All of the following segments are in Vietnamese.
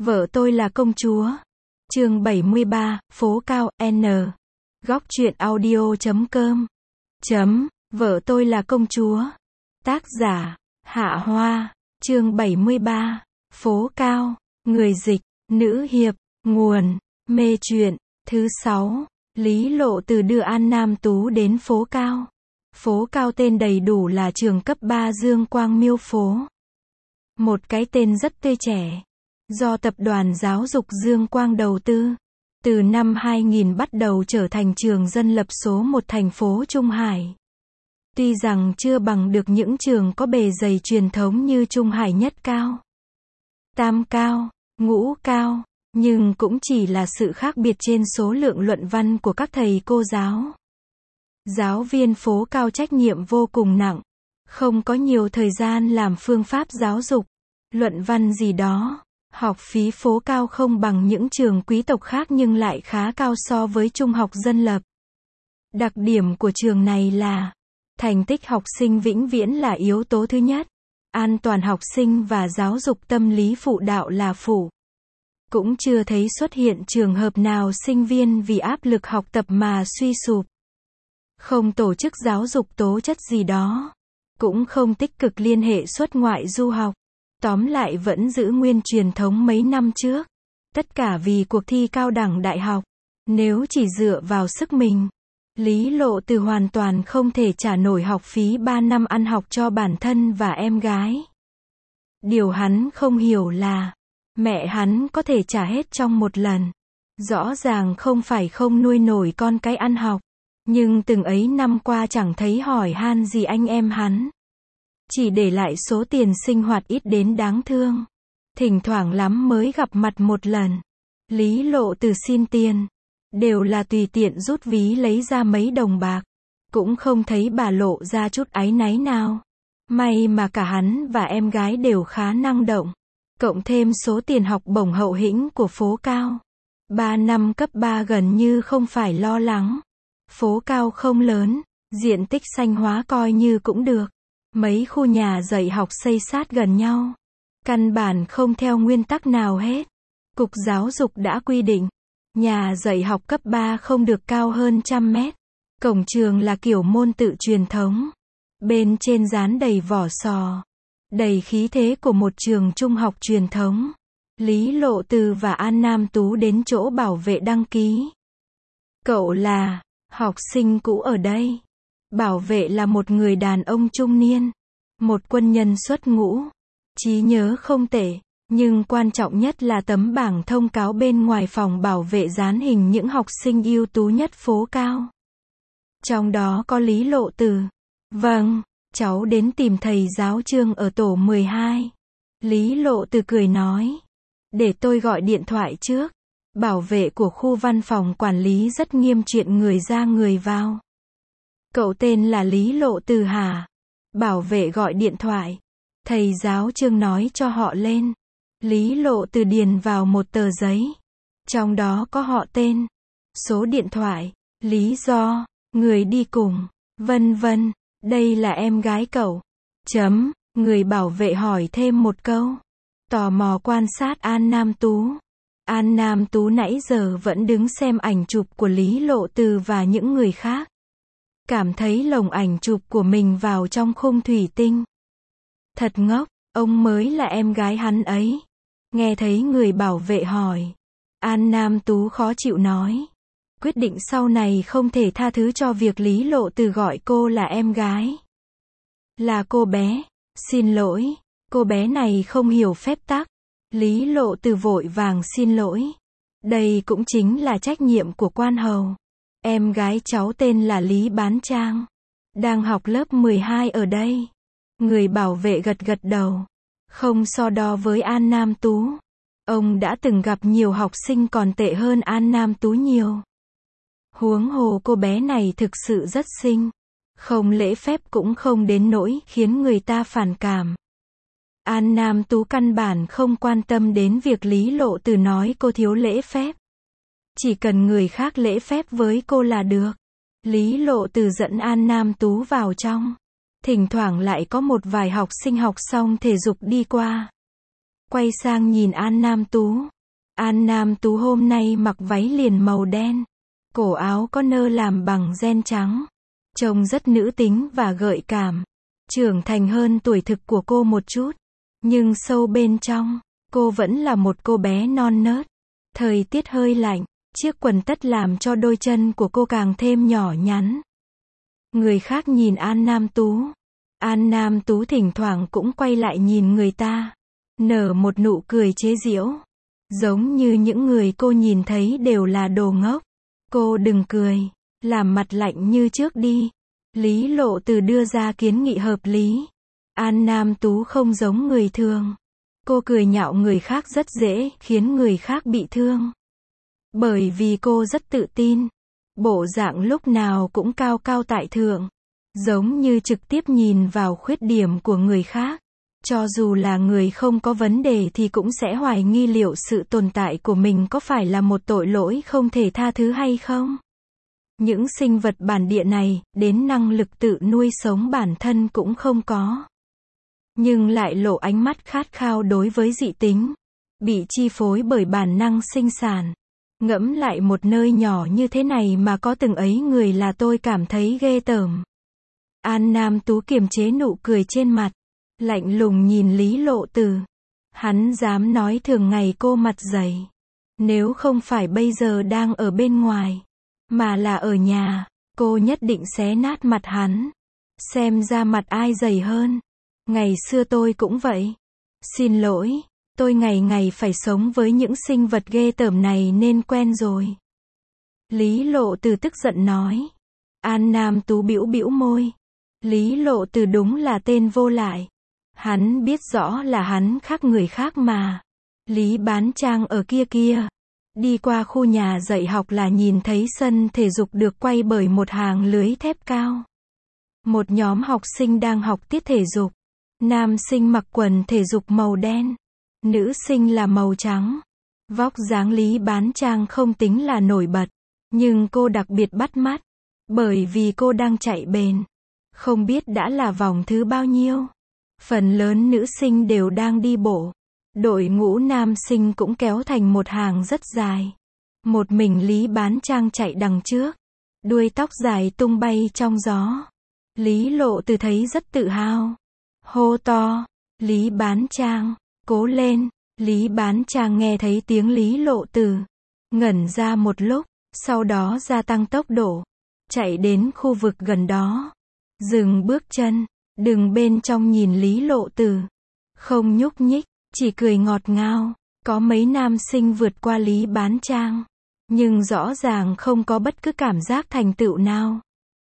Vợ tôi là công chúa. Chương 73, phố cao, N. Góc truyện audio.com. Vợ tôi là công chúa. Tác giả, Hạ Hoa. Chương 73, phố cao. Người dịch, nữ hiệp. Nguồn, mê truyện. Thứ 6. Lý Lộ Từ đưa An Nam Tú đến phố cao. Phố cao tên đầy đủ là trường cấp 3 Dương Quang Miêu phố. Một cái tên rất tươi trẻ. Do Tập đoàn Giáo dục Dương Quang đầu tư. Từ năm 2000 bắt đầu trở thành trường dân lập số 1 thành phố Trung Hải. Tuy rằng chưa bằng được những trường có bề dày truyền thống như Trung Hải Nhất Cao, Tam Cao, Ngũ Cao, nhưng cũng chỉ là sự khác biệt trên số lượng luận văn của các thầy cô giáo. Giáo viên phố cao trách nhiệm vô cùng nặng, không có nhiều thời gian làm phương pháp giáo dục, luận văn gì đó. Học phí phố cao không bằng những trường quý tộc khác nhưng lại khá cao so với trung học dân lập. Đặc điểm của trường này là thành tích học sinh vĩnh viễn là yếu tố thứ nhất. An toàn học sinh và giáo dục tâm lý phụ đạo là phụ. Cũng chưa thấy xuất hiện trường hợp nào sinh viên vì áp lực học tập mà suy sụp. Không tổ chức giáo dục tố chất gì đó. Cũng không tích cực liên hệ xuất ngoại du học. Tóm lại vẫn giữ nguyên truyền thống mấy năm trước. Tất cả vì cuộc thi cao đẳng đại học. Nếu chỉ dựa vào sức mình, Lý Lộ Từ hoàn toàn không thể trả nổi học phí 3 năm ăn học cho bản thân và em gái. Điều hắn không hiểu là, mẹ hắn có thể trả hết trong một lần. Rõ ràng không phải không nuôi nổi con cái ăn học. Nhưng từng ấy năm qua chẳng thấy hỏi han gì anh em hắn. Chỉ để lại số tiền sinh hoạt ít đến đáng thương. Thỉnh thoảng lắm mới gặp mặt một lần. Lý Lộ Từ xin tiền. Đều là tùy tiện rút ví lấy ra mấy đồng bạc. Cũng không thấy bà lộ ra chút áy náy nào. May mà cả hắn và em gái đều khá năng động. Cộng thêm số tiền học bổng hậu hĩnh của phố cao. 3 năm cấp 3 gần như không phải lo lắng. Phố cao không lớn, diện tích xanh hóa coi như cũng được. Mấy khu nhà dạy học xây sát gần nhau. Căn bản không theo nguyên tắc nào hết. Cục Giáo dục đã quy định, nhà dạy học cấp 3 không được cao hơn 100 mét. Cổng trường là kiểu môn tự truyền thống. Bên trên dán đầy vỏ sò. Đầy khí thế của một trường trung học truyền thống. Lý Lộ Từ và An Nam Tú đến chỗ bảo vệ đăng ký. Cậu là học sinh cũ ở đây. Bảo vệ là một người đàn ông trung niên. Một quân nhân xuất ngũ. Trí nhớ không tệ. Nhưng quan trọng nhất là tấm bảng thông cáo bên ngoài phòng bảo vệ dán hình những học sinh ưu tú nhất phố cao. Trong đó có Lý Lộ Từ. Vâng, cháu đến tìm thầy giáo Trương ở tổ 12. Lý Lộ Từ cười nói. Để tôi gọi điện thoại trước. Bảo vệ của khu văn phòng quản lý rất nghiêm chuyện người ra người vào. Cậu tên là Lý Lộ Từ hả? Bảo vệ gọi điện thoại. Thầy giáo Trương nói cho họ lên. Lý Lộ Từ điền vào một tờ giấy. Trong đó có họ tên, số điện thoại, lý do, người đi cùng, vân vân. Đây là em gái cậu. Người bảo vệ hỏi thêm một câu. Tò mò quan sát An Nam Tú. An Nam Tú nãy giờ vẫn đứng xem ảnh chụp của Lý Lộ Từ và những người khác. Cảm thấy lồng ảnh chụp của mình vào trong khung thủy tinh. Thật ngốc, ông mới là em gái hắn ấy. Nghe thấy người bảo vệ hỏi. An Nam Tú khó chịu nói. Quyết định sau này không thể tha thứ cho việc Lý Lộ Từ gọi cô là em gái. Là cô bé. Xin lỗi. Cô bé này không hiểu phép tắc. Lý Lộ Từ vội vàng xin lỗi. Đây cũng chính là trách nhiệm của quan hầu. Em gái cháu tên là Lý Bán Trang. Đang học lớp 12 ở đây. Người bảo vệ gật gật đầu. Không so đo với An Nam Tú. Ông đã từng gặp nhiều học sinh còn tệ hơn An Nam Tú nhiều. Huống hồ cô bé này thực sự rất xinh. Không lễ phép cũng không đến nỗi khiến người ta phản cảm. An Nam Tú căn bản không quan tâm đến việc Lý Lộ Từ nói cô thiếu lễ phép. Chỉ cần người khác lễ phép với cô là được. Lý Lộ Từ dẫn An Nam Tú vào trong. Thỉnh thoảng lại có một vài học sinh học xong thể dục đi qua. quay sang nhìn An Nam Tú. An Nam Tú hôm nay mặc váy liền màu đen, cổ áo có nơ làm bằng ren trắng, trông rất nữ tính và gợi cảm. Trưởng thành hơn tuổi thực của cô một chút, nhưng sâu bên trong, cô vẫn là một cô bé non nớt. Thời tiết hơi lạnh, chiếc quần tất làm cho đôi chân của cô càng thêm nhỏ nhắn. Người khác nhìn An Nam Tú thỉnh thoảng cũng quay lại nhìn người ta, nở một nụ cười chế giễu, giống như những người cô nhìn thấy đều là đồ ngốc. Cô đừng cười, làm mặt lạnh như trước đi. Lý Lộ Từ đưa ra kiến nghị hợp lý. An Nam Tú không giống người thường. Cô cười nhạo người khác rất dễ khiến người khác bị thương. Bởi vì cô rất tự tin. Bộ dạng lúc nào cũng cao cao tại thượng. Giống như trực tiếp nhìn vào khuyết điểm của người khác. Cho dù là người không có vấn đề thì cũng sẽ hoài nghi liệu sự tồn tại của mình có phải là một tội lỗi không thể tha thứ hay không. Những sinh vật bản địa này, đến năng lực tự nuôi sống bản thân cũng không có. Nhưng lại lộ ánh mắt khát khao đối với dị tính. Bị chi phối bởi bản năng sinh sản. Ngẫm lại một nơi nhỏ như thế này mà có từng ấy người là tôi cảm thấy ghê tởm. An Nam Tú kiềm chế nụ cười trên mặt. Lạnh lùng nhìn Lý Lộ Từ. Hắn dám nói thường ngày cô mặt dày. Nếu không phải bây giờ đang ở bên ngoài, mà là ở nhà, cô nhất định xé nát mặt hắn. Xem ra mặt ai dày hơn. Ngày xưa tôi cũng vậy. Xin lỗi, tôi ngày ngày phải sống với những sinh vật ghê tởm này nên quen rồi. Lý Lộ Từ tức giận nói. An Nam Tú bĩu bĩu môi. Lý Lộ Từ đúng là tên vô lại. Hắn biết rõ là hắn khác người khác mà. Lý Bán Trang ở kia kia. Đi qua khu nhà dạy học là nhìn thấy sân thể dục được quay bởi một hàng lưới thép cao. Một nhóm học sinh đang học tiết thể dục. Nam sinh mặc quần thể dục màu đen. Nữ sinh là màu trắng. Vóc dáng Lý Bán Trang không tính là nổi bật. Nhưng cô đặc biệt bắt mắt. Bởi vì cô đang chạy bền. Không biết đã là vòng thứ bao nhiêu. Phần lớn nữ sinh đều đang đi bộ. Đội ngũ nam sinh cũng kéo thành một hàng rất dài. Một mình Lý Bán Trang chạy đằng trước. Đuôi tóc dài tung bay trong gió. Lý Lộ Từ thấy rất tự hào. Hô to. Lý Bán Trang, cố lên. Lý Bán Trang nghe thấy tiếng Lý Lộ Từ. Ngẩn ra một lúc. Sau đó gia tăng tốc độ. Chạy đến khu vực gần đó. Dừng bước chân. Đừng bên trong nhìn Lý Lộ Từ. Không nhúc nhích. Chỉ cười ngọt ngào. Có mấy nam sinh vượt qua Lý Bán Trang. Nhưng rõ ràng không có bất cứ cảm giác thành tựu nào.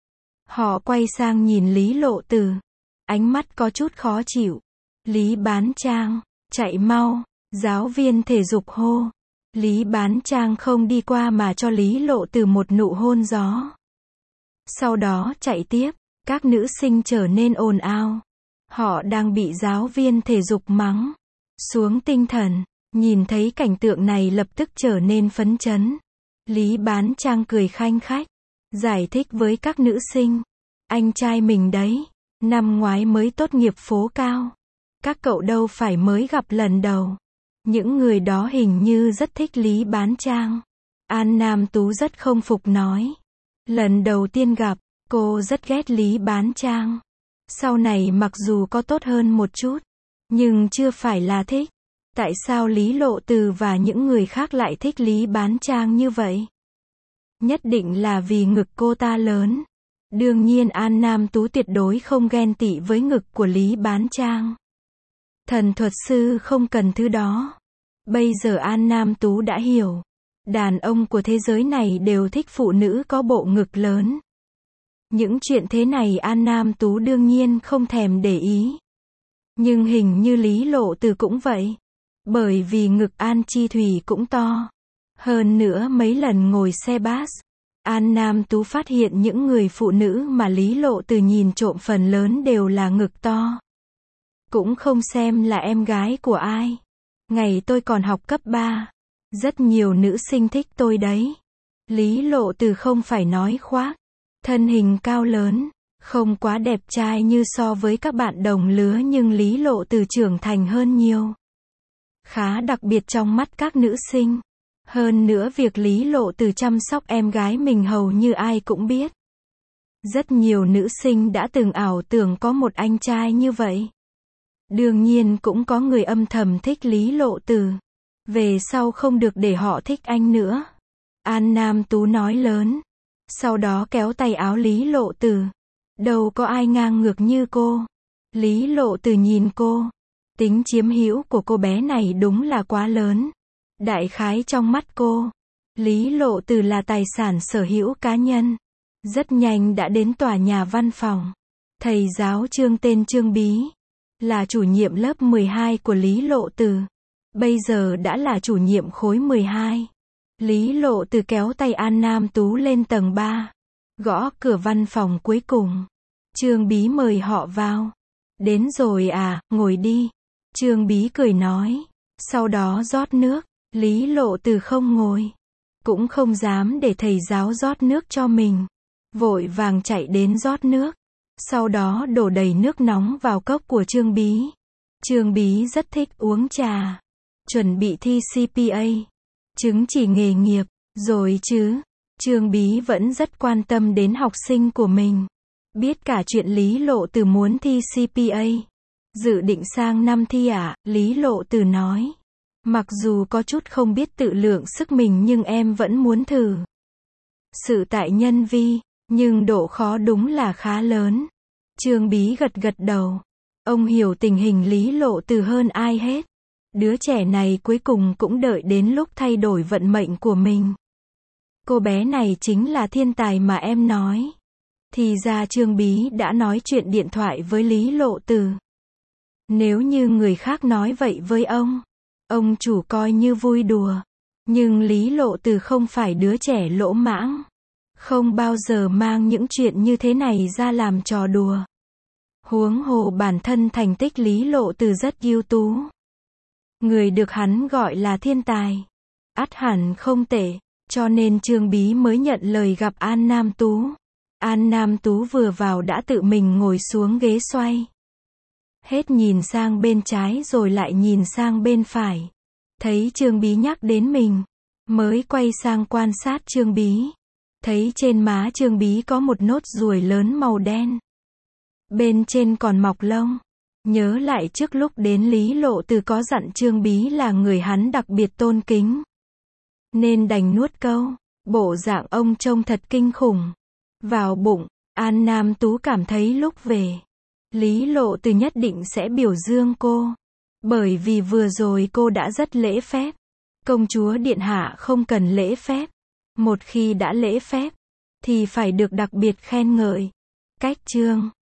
Họ quay sang nhìn Lý Lộ Từ. Ánh mắt có chút khó chịu. Lý Bán Trang, chạy mau. Giáo viên thể dục hô. Lý Bán Trang không đi qua mà cho Lý Lộ Từ một nụ hôn gió. Sau đó chạy tiếp. Các nữ sinh trở nên ồn ào. Họ đang bị giáo viên thể dục mắng. Xuống tinh thần. Nhìn thấy cảnh tượng này lập tức trở nên phấn chấn. Lý Bán Trang cười khanh khách. Giải thích với các nữ sinh. Anh trai mình đấy. Năm ngoái mới tốt nghiệp phố cao. Các cậu đâu phải mới gặp lần đầu. Những người đó hình như rất thích Lý Bán Trang. An Nam Tú rất không phục nói. Lần đầu tiên gặp, cô rất ghét Lý Bán Trang. Sau này mặc dù có tốt hơn một chút, nhưng chưa phải là thích. Tại sao Lý Lộ Từ và những người khác lại thích Lý Bán Trang như vậy? Nhất định là vì ngực cô ta lớn. Đương nhiên An Nam Tú tuyệt đối không ghen tị với ngực của Lý Bán Trang. Thần thuật sư không cần thứ đó. Bây giờ An Nam Tú đã hiểu. Đàn ông của thế giới này đều thích phụ nữ có bộ ngực lớn. Những chuyện thế này An Nam Tú đương nhiên không thèm để ý. Nhưng hình như Lý Lộ Từ cũng vậy. Bởi vì ngực An Chi Thủy cũng to. Hơn nữa mấy lần ngồi xe bus, An Nam Tú phát hiện những người phụ nữ mà Lý Lộ Từ nhìn trộm phần lớn đều là ngực to. Cũng không xem là em gái của ai. Ngày tôi còn học cấp 3, rất nhiều nữ sinh thích tôi đấy. Lý Lộ Từ không phải nói khoác. Thân hình cao lớn, không quá đẹp trai như so với các bạn đồng lứa nhưng Lý Lộ Từ trưởng thành hơn nhiều. khá đặc biệt trong mắt các nữ sinh. Hơn nữa việc Lý Lộ Từ chăm sóc em gái mình hầu như ai cũng biết. Rất nhiều nữ sinh đã từng ảo tưởng có một anh trai như vậy. Đương nhiên cũng có người âm thầm thích Lý Lộ Từ. Về sau không được để họ thích anh nữa. An Nam Tú nói lớn. Sau đó kéo tay áo Lý Lộ Từ. Đâu có ai ngang ngược như cô. Lý Lộ Từ nhìn cô. Tính chiếm hữu của cô bé này đúng là quá lớn. Đại khái trong mắt cô, Lý Lộ Từ là tài sản sở hữu cá nhân. Rất nhanh đã đến tòa nhà văn phòng. Thầy giáo Trương tên Trương Bí, là chủ nhiệm lớp 12 của Lý Lộ Từ. Bây giờ đã là chủ nhiệm khối 12. Lý Lộ Từ kéo tay An Nam Tú lên tầng 3. Gõ cửa văn phòng cuối cùng. Trương Bí mời họ vào. Đến rồi à, ngồi đi. Trương Bí cười nói. Sau đó rót nước. Lý Lộ Từ không ngồi. Cũng không dám để thầy giáo rót nước cho mình. Vội vàng chạy đến rót nước. Sau đó đổ đầy nước nóng vào cốc của Trương Bí. Trương Bí rất thích uống trà. Chuẩn bị thi CPA. Chứng chỉ nghề nghiệp. Rồi chứ. Trương Bí vẫn rất quan tâm đến học sinh của mình. Biết cả chuyện Lý Lộ Từ muốn thi CPA. Dự định sang năm thi à? Lý Lộ Từ nói. Mặc dù có chút không biết tự lượng sức mình nhưng em vẫn muốn thử. Sự tại nhân vi, nhưng độ khó đúng là khá lớn. Trương Bí gật gật đầu. Ông hiểu tình hình Lý Lộ Từ hơn ai hết. Đứa trẻ này cuối cùng cũng đợi đến lúc thay đổi vận mệnh của mình. Cô bé này chính là thiên tài mà em nói. Thì ra Trương Bí đã nói chuyện điện thoại với Lý Lộ Từ. Nếu như người khác nói vậy với ông chủ coi như vui đùa. Nhưng Lý Lộ Từ không phải đứa trẻ lỗ mãng. Không bao giờ mang những chuyện như thế này ra làm trò đùa. Huống hồ bản thân thành tích Lý Lộ Từ rất ưu tú. Người được hắn gọi là thiên tài. Ắt hẳn không tệ. Cho nên Trương Bí mới nhận lời gặp An Nam Tú. An Nam Tú vừa vào đã tự mình ngồi xuống ghế xoay. Hết nhìn sang bên trái rồi lại nhìn sang bên phải. Thấy Trương Bí nhắc đến mình. Mới quay sang quan sát Trương Bí. Thấy trên má Trương Bí có một nốt ruồi lớn màu đen. Bên trên còn mọc lông. Nhớ lại trước lúc đến Lý Lộ Từ có dặn Trương Bí là người hắn đặc biệt tôn kính. Nên đành nuốt câu. Bộ dạng ông trông thật kinh khủng. Vào bụng, An Nam Tú cảm thấy lúc về, Lý Lộ Từ nhất định sẽ biểu dương cô. Bởi vì vừa rồi cô đã rất lễ phép. Công chúa điện hạ không cần lễ phép. Một khi đã lễ phép, thì phải được đặc biệt khen ngợi. Cách chương